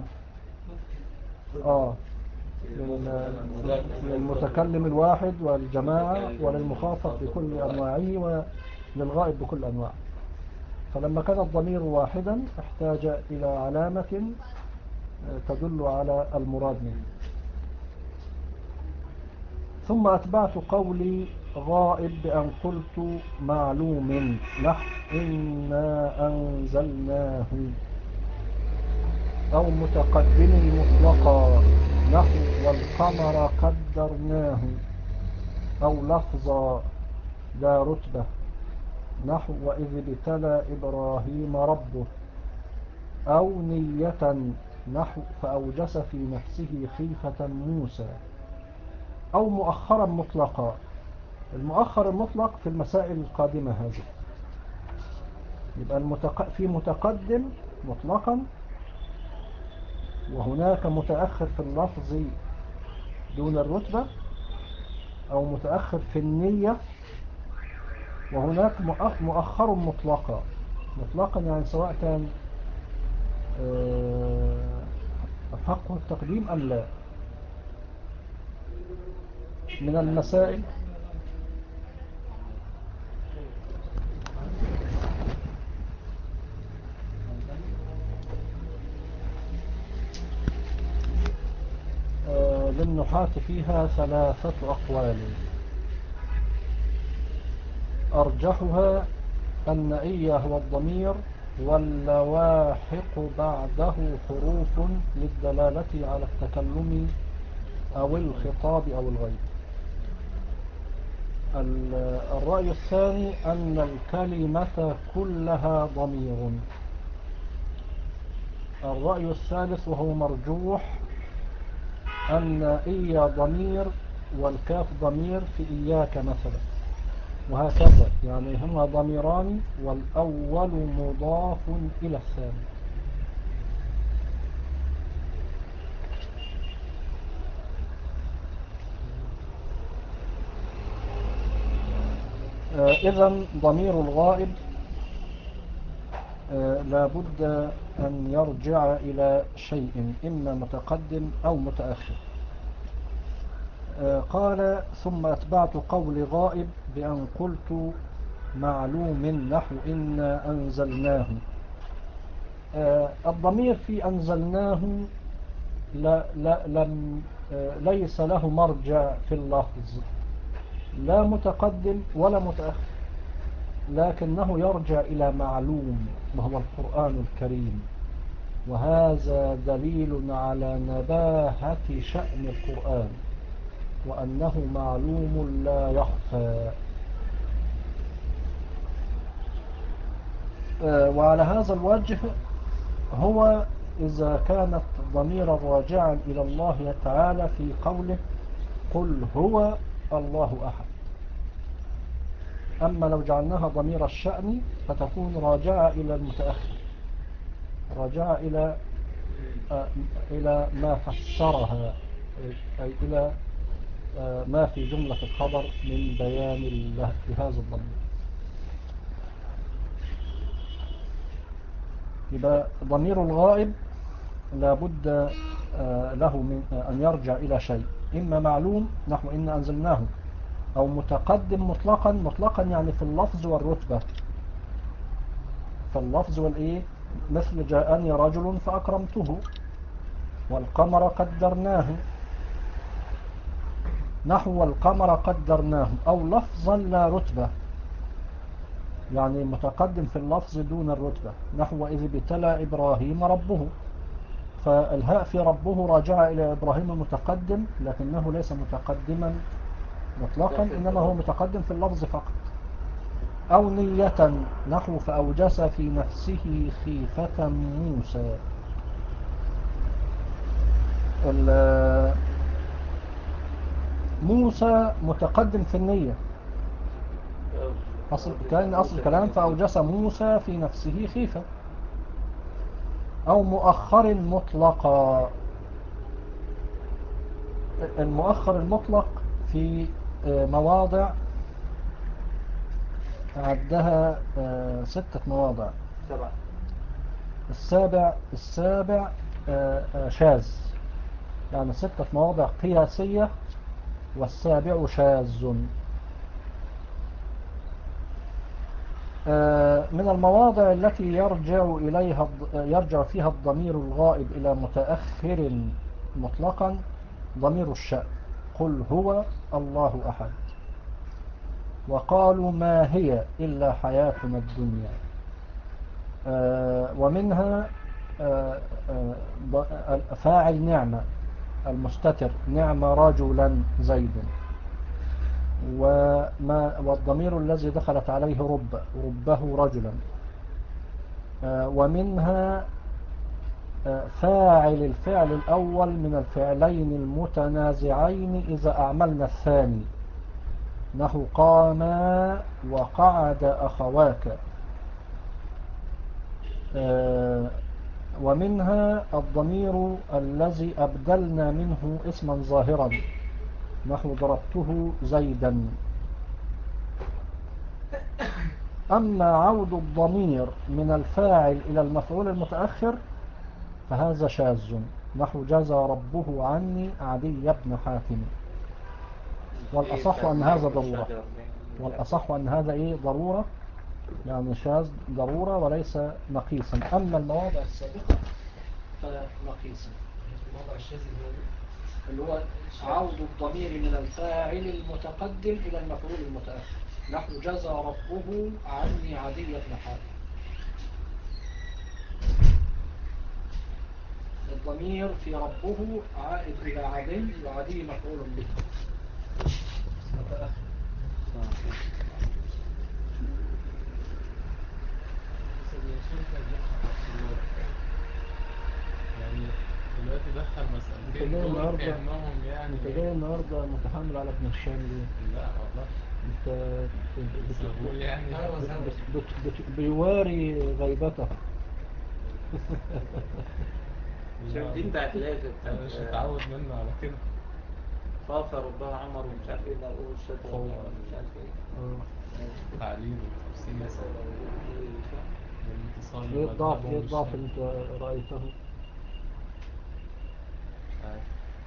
آه لل... للمتكلم الواحد والجماعة وللمخاطب بكل أنواعه وللغائب بكل أنواعه. فلما كان الضمير واحدا احتاج إلى علامة تدل على المراد منه. ثم أتبعت قولي غائب بأن قلت معلوم نحو إنا أنزلناه، أو متقدم مطلقا نحو والقمر قدرناه، أو لفظا لا رتبة نحو وإذ ابتلى إبراهيم ربه، أو نية نحو فأوجس في نفسه خيفة موسى، أو مؤخرا مطلقا. المؤخر المطلق في المسائل القادمة هذه يبقى المتق... في متقدم مطلقا، وهناك متأخر في اللفظ دون الرتبة، أو متأخر في النية، وهناك مؤخر مطلقا. مطلقا يعني سواء كان حقه التقديم أم لا. من المسائل للنحاة فيها ثلاثة أقوال، أرجحها أن إيا هو الضمير واللواحق بعده حروف للدلالة على التكلم أو الخطاب أو الغيب. الرأي الثاني أن الكلمة كلها ضمير. الرأي الثالث وهو مرجوح أن إيا ضمير والكاف ضمير في إياك مثلا، وهكذا يعني هما ضميران والأول مضاف إلى الثاني. إذن ضمير الغائب آه، لابد أن يرجع إلى شيء إما متقدم أو متأخر. آه، قال ثم أتبعت قول غائب بأن قلت معلوم نحو إنا أنزلناه. آه، الضمير في أنزلناه لا لا لم آه، ليس له مرجع في اللفظ، لا متقدم ولا متأخر، لكنه يرجع إلى معلوم وهو القرآن الكريم، وهذا دليل على نباهة شأن القرآن وأنه معلوم لا يخفى. آه، وعلى هذا الوجه هو إذا كانت ضميرا راجعا إلى الله تعالى في قوله قل هو الله أحد. أما لو جعلناها ضمير الشأن فتكون راجعة إلى المتأخر، راجعة إلى آه، إلى ما فسرها، أي إلى آه، ما في جملة الخبر من بيان الله لهذا الضمير. يبقى ضمير الغائب لابد آه، له من آه، أن يرجع إلى شيء إما معلوم نحو إن أنزلناه، أو متقدم مطلقا. مطلقا يعني في اللفظ والرتبة، في اللفظ والإيه، مثل جاءني رجل فأكرمته، والقمر قدرناه، نحو القمر قدرناه. أو لفظا لا رتبة، يعني متقدم في اللفظ دون الرتبة، نحو إذ ابتلى إبراهيم ربه. فالهاء في ربه راجع إلى إبراهيم المتقدم، لكنه ليس متقدما مطلقا، إنما هو متقدم في اللفظ فقط. أو نية، نحو فأوجس في نفسه خيفة موسى. موسى متقدم في النية، أصل كان أصل الكلام فأوجس موسى في نفسه خيفة. أو مؤخر مطلقا. المؤخر المطلق في مواضع عدها ستة مواضع. سبعة. السابع السابع شاذ، يعني ستة مواضع قياسية والسابع شاذ. من المواضع التي يرجع إليها يرجع فيها الضمير الغائب إلى متأخر مطلقا ضمير الشأن، قل هو الله أحد. وقالوا ما هي إلا حياتنا الدنيا. ومنها فاعل نعمة المستتر، نعم رجلا زيد. وما والضمير الذي دخلت عليه رب، ربه رجلا. ومنها فاعل الفعل الأول من الفعلين المتنازعين إذا أعملنا الثاني، نحو قام وقعد أخواك. ومنها الضمير الذي أبدلنا منه اسما ظاهرا، نحو ضربته زيدا. أما عود الضمير من الفاعل إلى المفعول المتأخر فهذا شاذ، نحو جزى ربه عني عدي بن حاتم. والأصح أن هذا ضرورة، والأصح أن هذا إيه ضرورة، يعني شاذ ضرورة وليس نقيصا. أما المواضع السابقة فنقيصا. الموضع الشاذ اللي هو عود الضمير من الفاعل المتقدم إلى المفعول المتأخر، نحو جزى ربه عني عدي بن حاتم. الضمير في ربه عائد إلى عدي، وعدي مفعول به متأخر. يعني دلوقتي دخل مسألتين دول كأنهم يعني انت جاي النهارده متحمل على ابن هشام ليه؟ لا والله انت بقول يعني بت بت بت بيواري غيبته. شوف دي انت هتلاقي انا مش متعود منه على كده. فاصل ربها عمر ومش عارف ايه، لا اقول شد مش عارف ايه تعليل وتفسير. الاتصال ايه الضعف بمذهبه ايه مش الضعف اللي انت رأيته؟ مش عارف.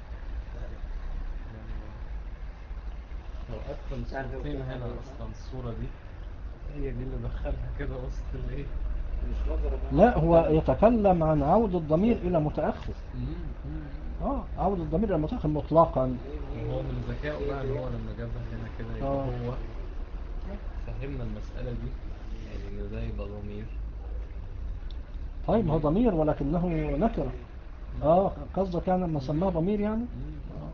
لو أدخل تعرف صورتين يوصلها هنا ليه؟ أصلا الصورة دي هي دي اللي دخلها كده وسط الإيه. مش نظرة بقى. لا، هو يتكلم عن عود الضمير إلى متأخر. مم، مم. اه عود الضمير إلى متأخر مطلقا. وهو من ذكائه بقى إن هو لما جابها هنا كده يبقى آه. هو فهمنا المسألة دي، يعني إن ده يبقى ضمير. طيب ما هو ضمير ولكنه نكرة. اه قصدك يعني لما سماه ضمير يعني. مم. آه.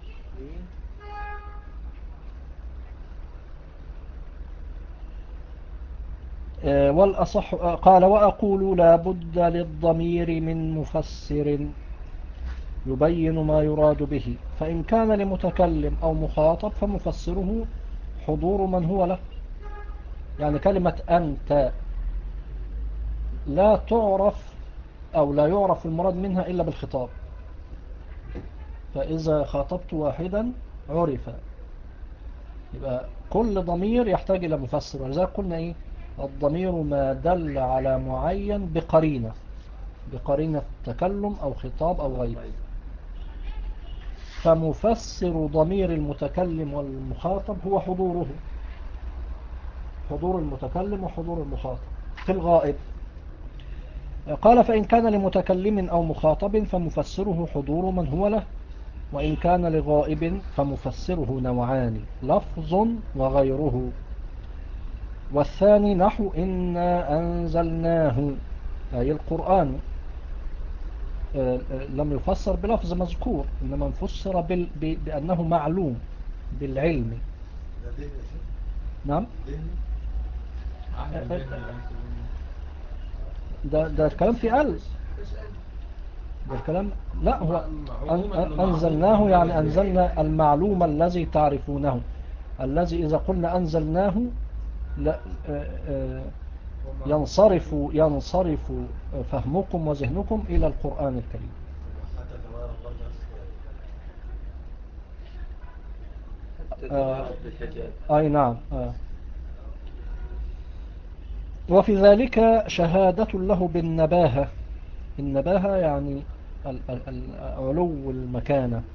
آه، والأصح آه، قال وأقول لا بد للضمير من مفسر يبين ما يراد به، فإن كان لمتكلم أو مخاطب فمفسره حضور من هو له. يعني كلمة أنت لا تعرف أو لا يعرف المراد منها إلا بالخطاب، فإذا خاطبت واحدا عرف. يبقى كل ضمير يحتاج إلى مفسر، ولذلك قلنا إيه؟ الضمير ما دل على معين بقرينة، بقرينة تكلم أو خطاب أو غيره. فمفسر ضمير المتكلم والمخاطب هو حضوره، حضور المتكلم وحضور المخاطب في الغائب. قال فإن كان لمتكلم أو مخاطب فمفسره حضور من هو له، وإن كان لغائب فمفسره نوعان لفظ وغيره. والثاني نحو إنا أنزلناه أي القرآن، لم يفسر بلفظ مذكور إنما فسر بأنه معلوم بالعلم. ده ذهني يا شيخ؟ نعم. ذهني؟ عهد ذهني أو ده ده الكلام في قلب. ده الكلام لا هو عموما إنه أن- أنزلناه معروف يعني بالنسبة أنزلنا المعلوم الذي تعرفونه، الذي إذا قلنا أنزلناه لا آه، آه، ينصرف ينصرف فهمكم وذهنكم إلى القرآن الكريم. حتى تغير اللفظ نفس حتى آه، تغير بالحجاب. أي نعم. آه. وفي ذلك شهادة له بالنباهة. النباهة يعني ال- ال- ال- علو المكانة،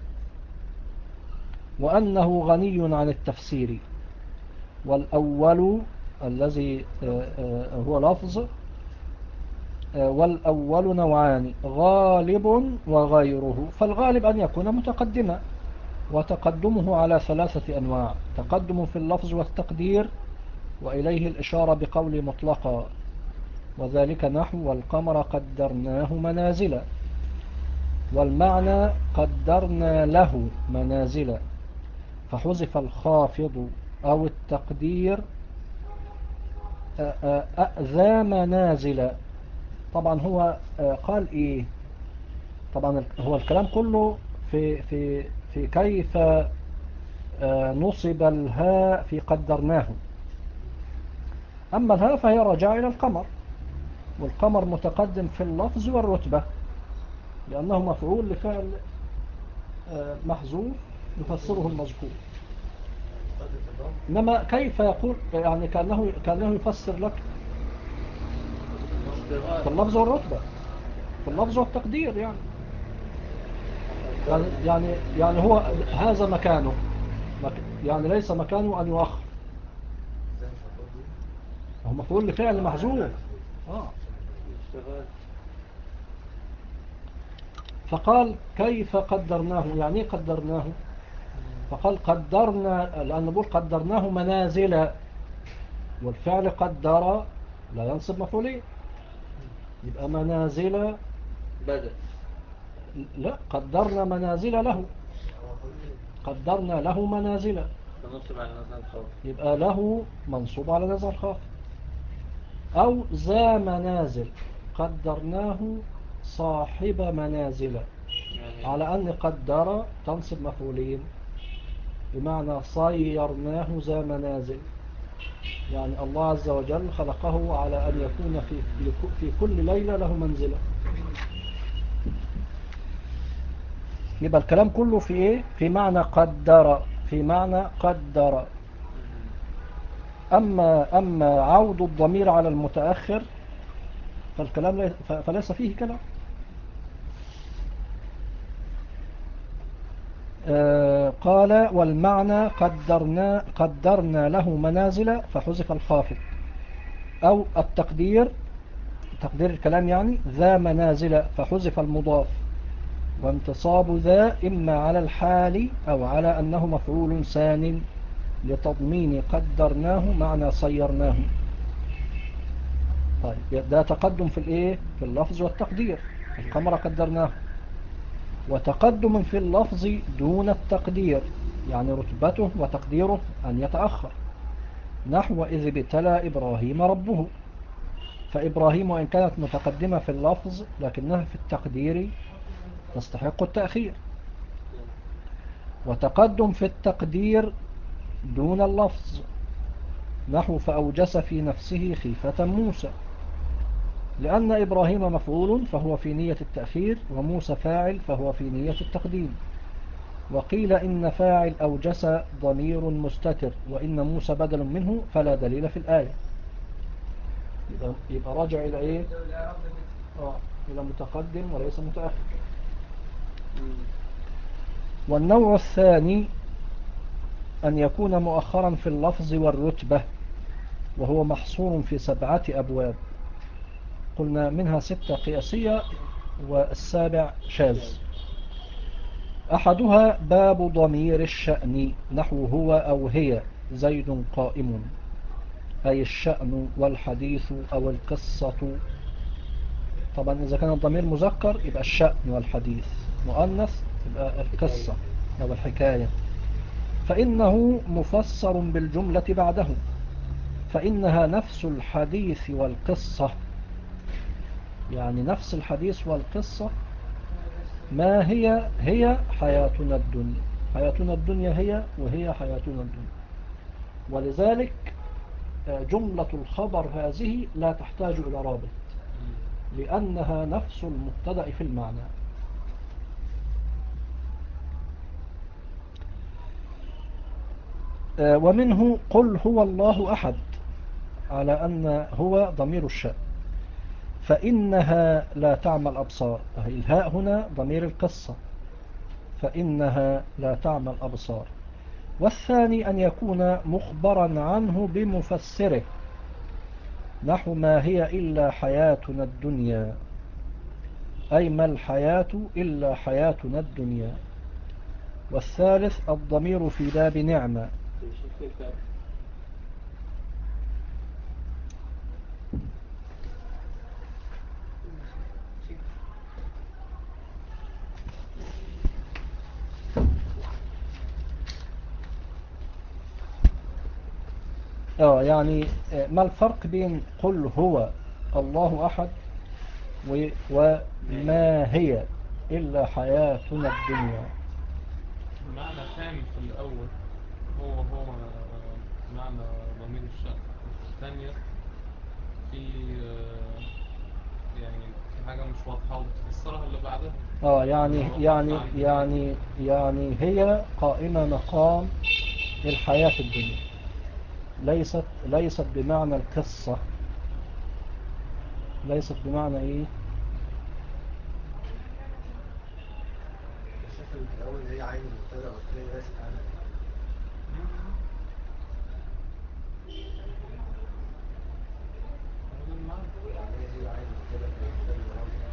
وأنه غني عن التفسير. والأول الذي آه، آه، هو لفظ، آه، والأول نوعان غالب وغيره. فالغالب أن يكون متقدما، وتقدمه على ثلاثة أنواع: تقدم في اللفظ والتقدير، وإليه الإشارة بقول مطلقا، وذلك نحو والقمر قدرناه منازل. والمعنى قدرنا له منازل، فحذف الخافض أو التقدير ذا منازل. طبعا هو قال إيه؟ طبعا هو الكلام كله في في في كيف نصب الهاء في قدرناه. أما الهاء فهي راجعة إلى القمر، والقمر متقدم في اللفظ والرتبة لأنه مفعول لفعل محذوف يفسره المذكور. إنما كيف يقول يعني كأنه, كأنه يفسر لك في اللفظ والرتبة، في اللفظ والتقدير يعني. يعني يعني, يعني هو هذا مكانه، يعني ليس مكانه أن يؤخر، هو مفعول لفعل محذوف. آه. فقال كيف قدرناه، يعني ايه قدرناه؟ فقال قدرنا، لأن نقول قدرناه منازل، والفعل قدر لا ينصب مفعولين، يبقى منازل بدل. لا، قدرنا منازل له، قدرنا له منازل، فنصب على نزل الخوف. يبقى له منصوب على نزل الخاف. أو ذا منازل قدرناه صاحب منازل، يعني على أن قدر تنصب مفعولين، بمعنى صيرناه ذا منازل، يعني الله عز وجل خلقه على أن يكون في, في كل ليلة له منزلة. يبقى الكلام كله في إيه؟ في معنى قدر، في معنى قدر. أما, أما عود الضمير على المتأخر فالكلام لي- ف- فليس فيه كلام. آه، قال والمعنى قدرنا, قدرنا له منازل فحذف الخافض، أو التقدير، تقدير الكلام يعني ذا منازل فحذف المضاف، وانتصاب ذا إما على الحال أو على أنه مفعول ثان لتضمين قدرناه معنى صيرناه. طيب ده تقدم في الايه في اللفظ والتقدير. القمر قدرناه. وتقدم في اللفظ دون التقدير، يعني رتبته وتقديره أن يتأخر، نحو إذ ابتلى إبراهيم ربه، فإبراهيم وإن كانت متقدمة في اللفظ لكنها في التقدير تستحق التأخير. وتقدم في التقدير دون اللفظ، نحو فأوجس في نفسه خيفة موسى، لأن إبراهيم مفعول فهو في نية التأخير، وموسى فاعل فهو في نية التقديم. وقيل إن فاعل أوجس ضمير مستتر، وإن موسى بدل منه، فلا دليل في الآية. يبقى, يبقى راجع إلى إيه؟ آه إلى متقدم وليس متأخر. والنوع الثاني أن يكون مؤخرا في اللفظ والرتبة، وهو محصور في سبعة أبواب، قلنا منها ستة قياسية والسابع شاذ. أحدها باب ضمير الشأن، نحو هو أو هي زيد قائم، أي الشأن والحديث أو القصة. طبعا إذا كان الضمير مذكر يبقى الشأن والحديث، مؤنث يبقى القصة أو الحكاية. فإنه مفسر بالجملة بعده، فإنها نفس الحديث والقصة، يعني نفس الحديث والقصة. ما هي هي حياتنا الدنيا، حياتنا الدنيا هي وهي حياتنا الدنيا. ولذلك جملة الخبر هذه لا تحتاج إلى رابط، لأنها نفس المبتدأ في المعنى. ومنه قل هو الله أحد، على أن هو ضمير الشأن، فإنها لا تعمى الأبصار، الهاء هنا ضمير القصة، فإنها لا تعمى الأبصار. والثاني أن يكون مخبرا عنه بمفسره، نحو ما هي إلا حياتنا الدنيا، أي ما الحياة إلا حياتنا الدنيا. والثالث الضمير في باب نعمة، اه يعني ما الفرق بين قل هو الله أحد وما هي إلا حياتنا الدنيا؟ معنى تام في الأول، هو هو معنى ضمير الشأن. الثانية في آه، يعني في حاجة مش واضحة وبتفسرها اللي بعدها. اه يعني لو وقفت يعني عند دي. يعني يعني هي قائمة مقام الحياة الدنيا، ليست ليست بمعنى القصة، ليست بمعنى ايه؟ الشكل الأول هي عين المبتدأ والثاني ليست عنه. يعني هي عين المبتدأ والثاني رمز.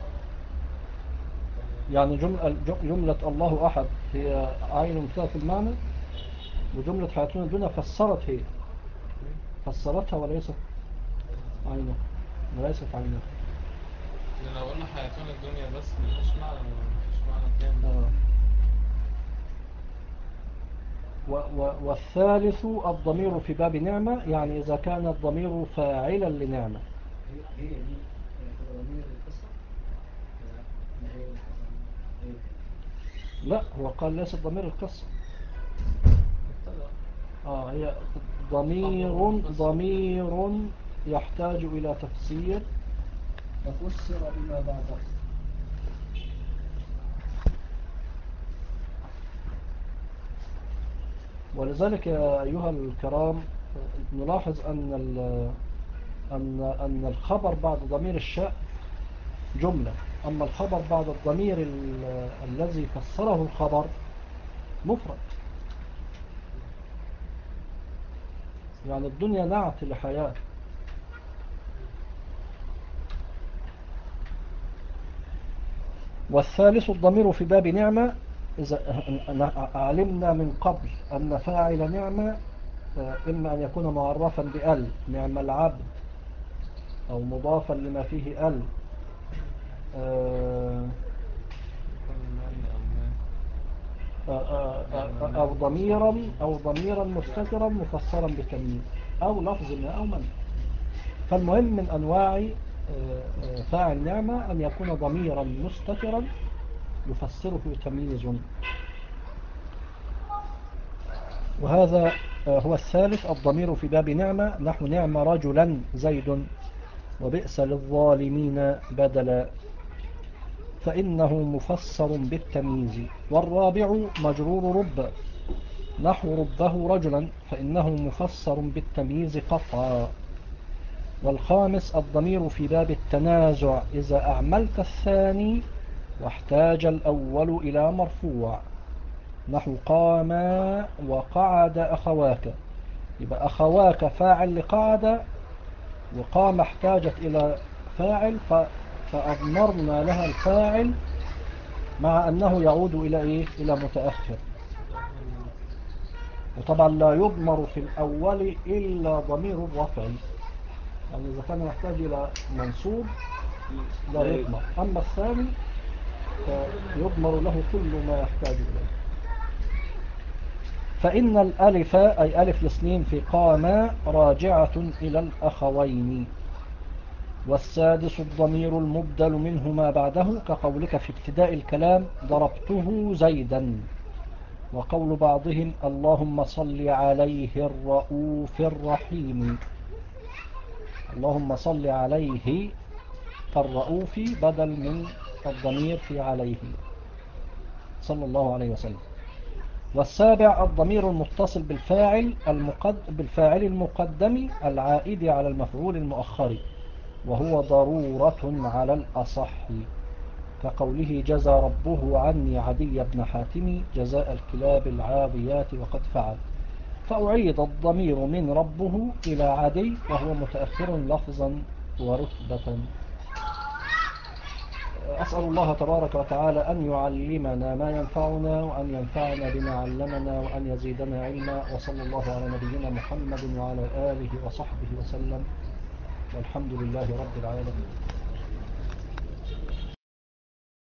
يعني جملة, جملة الله أحد هي عين مبتدأ في المعنى، وجملة حياتنا الدنيا فسرت هي فسرتها وليست عينها، وليست عينها. لأن لو قلنا حياتنا الدنيا بس ملهاش معنى، مفيش معنى تاني. آه. و و والثالث الضمير في باب نعمة، يعني إذا كان الضمير فاعلا لنعمة. هي هي دي ضمير القصة. لا، هو قال ليس ضمير القصة. آه هي ضمير ضمير يحتاج إلى تفسير، ففسر بما بعده. ولذلك يا أيها الكرام نلاحظ أن أن أن الخبر بعد ضمير الشأن جملة. أما الخبر بعد الضمير ال- الذي فسره الخبر مفرد. يعني الدنيا نعت لحياة. والثالث الضمير في باب نعمة. إذا علمنا من قبل أن فاعل نعمة إما أن يكون معرفا بأل، نعم العبد، أو مضافا لما فيه أل، آه، يكون من أو ما آه، آه، آه، أو ضميرا أو ضميرا مستترا مفسرا بتمييز، أو لفظ ما أو من. فالمهم من أنواع آه، آه، فاعل نعمة أن يكون ضميرا مستترا يفسره تمييز. وهذا آه، هو الثالث الضمير في باب نعمة، نحو نعم رجلا زيد وبئس للظالمين بدلا، فإنه مفسر بالتمييز. والرابع مجرور رب، نحو ربه رجلا، فإنه مفسر بالتمييز قطعا. والخامس الضمير في باب التنازع، إذا أعملت الثاني واحتاج الأول إلى مرفوع، نحو قام وقعد أخواك. يبقى أخواك فاعل لقعد، وقام احتاجت إلى فاعل فأضمرنا لها الفاعل، مع أنه يعود إلى إيه؟ إلى متأخر. وطبعا لا يضمر في الأول إلا ضمير الرفع، يعني إذا كان يحتاج إلى منصوب لا يضمر، أما الثاني فيضمر له كل ما يحتاج إليه. فإن الألف أي ألف الاثنين في قام راجعة إلى الأخوين. والسادس الضمير المبدل منه ما بعده، كقولك في ابتداء الكلام ضربته زيدا، وقول بعضهم اللهم صل عليه الرؤوف الرحيم، اللهم صل عليه الرؤوف بدل من الضمير في عليه صلى الله عليه وسلم. والسابع الضمير المتصل بالفاعل المقد بالفاعل المقدم العائد على المفعول المؤخر، وهو ضرورة على الأصح، كقوله جزى ربه عني عدي بن حاتم جزاء الكلاب العاضيات وقد فعل، فأعيد الضمير من ربه إلى عدي وهو متأخر لفظا ورتبة. أسأل الله تبارك وتعالى أن يعلمنا ما ينفعنا، وأن ينفعنا بما علمنا، وأن يزيدنا علما. وصلى الله على نبينا محمد وعلى آله وصحبه وسلم، والحمد لله رب العالمين.